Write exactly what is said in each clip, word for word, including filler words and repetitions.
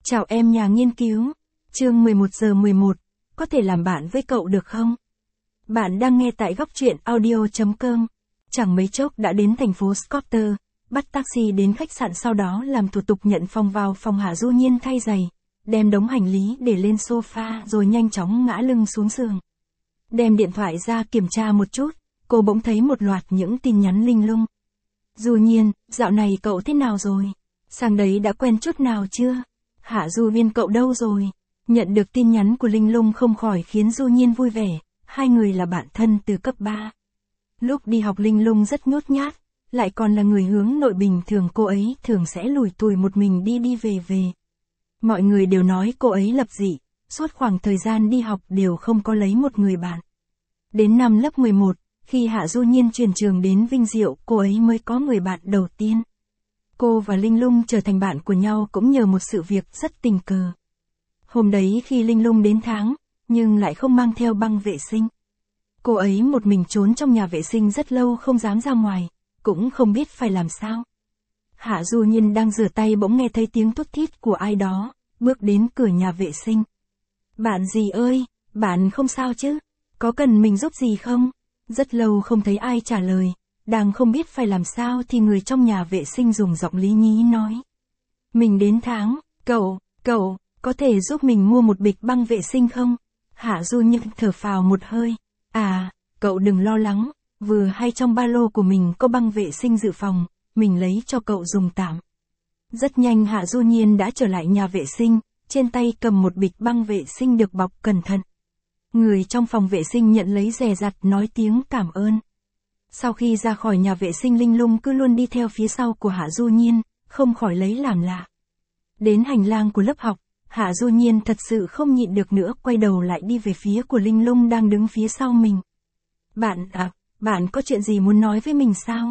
Chào em nhà nghiên cứu. Chương mười một giờ mười một, có thể làm bạn với cậu được không? Bạn đang nghe tại góc truyện audio chấm com. Chẳng mấy chốc đã đến thành phố Scooter, bắt taxi đến khách sạn, sau đó làm thủ tục nhận phòng vào phòng Hạ Du Nhiên thay giày, đem đống hành lý để lên sofa rồi nhanh chóng ngã lưng xuống giường. Đem điện thoại ra kiểm tra một chút, cô bỗng thấy một loạt những tin nhắn linh lung. Du Nhiên, dạo này cậu thế nào rồi? Sang đấy đã quen chút nào chưa? Hạ Du Viên cậu đâu rồi? Nhận được tin nhắn của Linh Lung không khỏi khiến Du Nhiên vui vẻ, hai người là bạn thân từ cấp ba. Lúc đi học Linh Lung rất nhút nhát, lại còn là người hướng nội, bình thường cô ấy thường sẽ lủi thủi một mình đi đi về về. Mọi người đều nói cô ấy lập dị, suốt khoảng thời gian đi học đều không có lấy một người bạn. Đến năm lớp mười một, khi Hạ Du Nhiên chuyển trường đến Vinh Diệu, cô ấy mới có người bạn đầu tiên. Cô và Linh Lung trở thành bạn của nhau cũng nhờ một sự việc rất tình cờ. Hôm đấy khi Linh Lung đến tháng, nhưng lại không mang theo băng vệ sinh. Cô ấy một mình trốn trong nhà vệ sinh rất lâu, không dám ra ngoài, cũng không biết phải làm sao. Hạ Du Nhiên đang rửa tay bỗng nghe thấy tiếng thút thít của ai đó, bước đến cửa nhà vệ sinh. Bạn gì ơi, bạn không sao chứ? Có cần mình giúp gì không? Rất lâu không thấy ai trả lời, đang không biết phải làm sao thì người trong nhà vệ sinh dùng giọng lý nhí nói. Mình đến tháng, cậu, cậu, có thể giúp mình mua một bịch băng vệ sinh không? Hạ Du Nhiên thở phào một hơi. À, cậu đừng lo lắng, vừa hay trong ba lô của mình có băng vệ sinh dự phòng, mình lấy cho cậu dùng tạm. Rất nhanh Hạ Du Nhiên đã trở lại nhà vệ sinh, trên tay cầm một bịch băng vệ sinh được bọc cẩn thận. Người trong phòng vệ sinh nhận lấy dè dặt nói tiếng cảm ơn. Sau khi ra khỏi nhà vệ sinh, Linh Lung cứ luôn đi theo phía sau của Hạ Du Nhiên, không khỏi lấy làm lạ. Đến hành lang của lớp học, Hạ Du Nhiên thật sự không nhịn được nữa, quay đầu lại đi về phía của Linh Lung đang đứng phía sau mình. Bạn à, bạn có chuyện gì muốn nói với mình sao?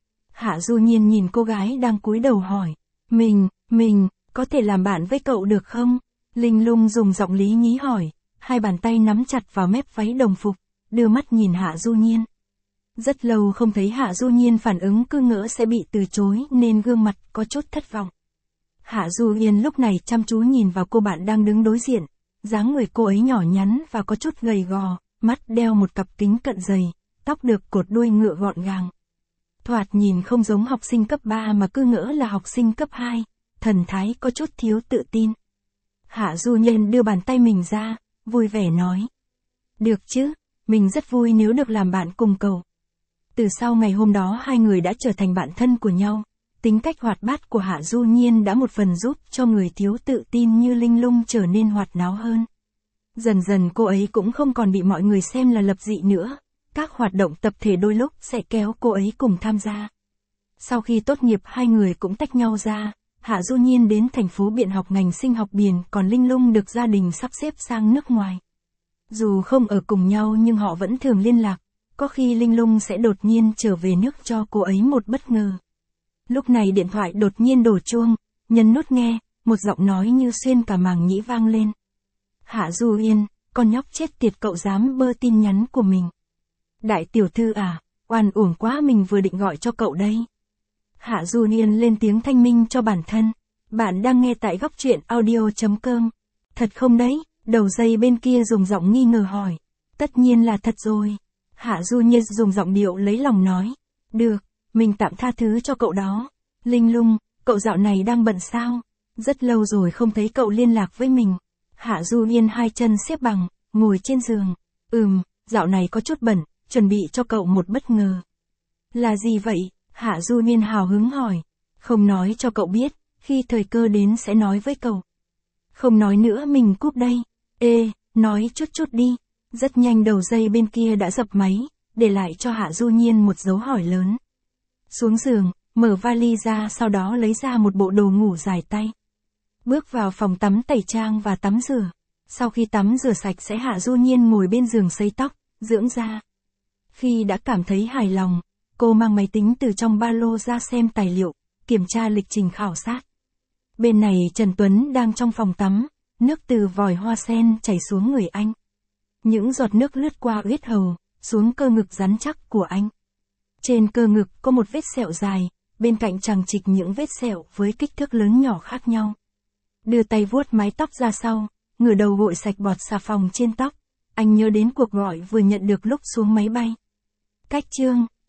Hạ Du Nhiên nhìn cô gái đang cúi đầu hỏi. Mình, mình, có thể làm bạn với cậu được không? Linh Lung dùng giọng lý nhí hỏi, hai bàn tay nắm chặt vào mép váy đồng phục, đưa mắt nhìn Hạ Du Nhiên. Rất lâu không thấy Hạ Du Nhiên phản ứng, cứ ngỡ sẽ bị từ chối nên gương mặt có chút thất vọng. Hạ Du Nhiên lúc này chăm chú nhìn vào cô bạn đang đứng đối diện, dáng người cô ấy nhỏ nhắn và có chút gầy gò, mắt đeo một cặp kính cận dày, tóc được cột đuôi ngựa gọn gàng. Thoạt nhìn không giống học sinh cấp ba mà cứ ngỡ là học sinh cấp hai, thần thái có chút thiếu tự tin. Hạ Du Nhiên đưa bàn tay mình ra, vui vẻ nói. Được chứ, mình rất vui nếu được làm bạn cùng cậu. Từ sau ngày hôm đó hai người đã trở thành bạn thân của nhau. Tính cách hoạt bát của Hạ Du Nhiên đã một phần giúp cho người thiếu tự tin như Linh Lung trở nên hoạt náo hơn. Dần dần cô ấy cũng không còn bị mọi người xem là lập dị nữa. Các hoạt động tập thể đôi lúc sẽ kéo cô ấy cùng tham gia. Sau khi tốt nghiệp hai người cũng tách nhau ra. Hạ Du Nhiên đến thành phố Biện học ngành sinh học biển, còn Linh Lung được gia đình sắp xếp sang nước ngoài. Dù không ở cùng nhau nhưng họ vẫn thường liên lạc. Có khi Linh Lung sẽ đột nhiên trở về nước cho cô ấy một bất ngờ. Lúc này điện thoại đột nhiên đổ chuông, nhấn nút nghe, một giọng nói như xuyên cả màng nhĩ vang lên. Hạ Du Yên, con nhóc chết tiệt, cậu dám bơ tin nhắn của mình. Đại tiểu thư à, oan uổng quá, mình vừa định gọi cho cậu đây. Hạ Du Yên lên tiếng thanh minh cho bản thân. Bạn đang nghe tại góc truyện audio chấm com. Thật không đấy? Đầu dây bên kia dùng giọng nghi ngờ hỏi. Tất nhiên là thật rồi. Hạ Du Nhiên dùng giọng điệu lấy lòng nói. Được, mình tạm tha thứ cho cậu đó. Linh Lung, cậu dạo này đang bận sao? Rất lâu rồi không thấy cậu liên lạc với mình. Hạ Du Nhiên hai chân xếp bằng, ngồi trên giường. Ừm, dạo này có chút bận, chuẩn bị cho cậu một bất ngờ. Là gì vậy? Hạ Du Nhiên hào hứng hỏi. Không nói cho cậu biết, khi thời cơ đến sẽ nói với cậu. Không nói nữa, mình cúp đây. Ê, nói chút chút đi. Rất nhanh đầu dây bên kia đã dập máy, để lại cho Hạ Du Nhiên một dấu hỏi lớn. Xuống giường, mở vali ra, sau đó lấy ra một bộ đồ ngủ dài tay. Bước vào phòng tắm tẩy trang và tắm rửa. Sau khi tắm rửa sạch sẽ, Hạ Du Nhiên ngồi bên giường sấy tóc, dưỡng da. Khi đã cảm thấy hài lòng, cô mang máy tính từ trong ba lô ra xem tài liệu, kiểm tra lịch trình khảo sát. Bên này Trần Tuấn đang trong phòng tắm, nước từ vòi hoa sen chảy xuống người anh. Những giọt nước lướt qua huyết hầu, xuống cơ ngực rắn chắc của anh. Trên cơ ngực có một vết sẹo dài, bên cạnh chằng chịt những vết sẹo với kích thước lớn nhỏ khác nhau. Đưa tay vuốt mái tóc ra sau, ngửa đầu gội sạch bọt xà phòng trên tóc. Anh nhớ đến cuộc gọi vừa nhận được lúc xuống máy bay. Cách chương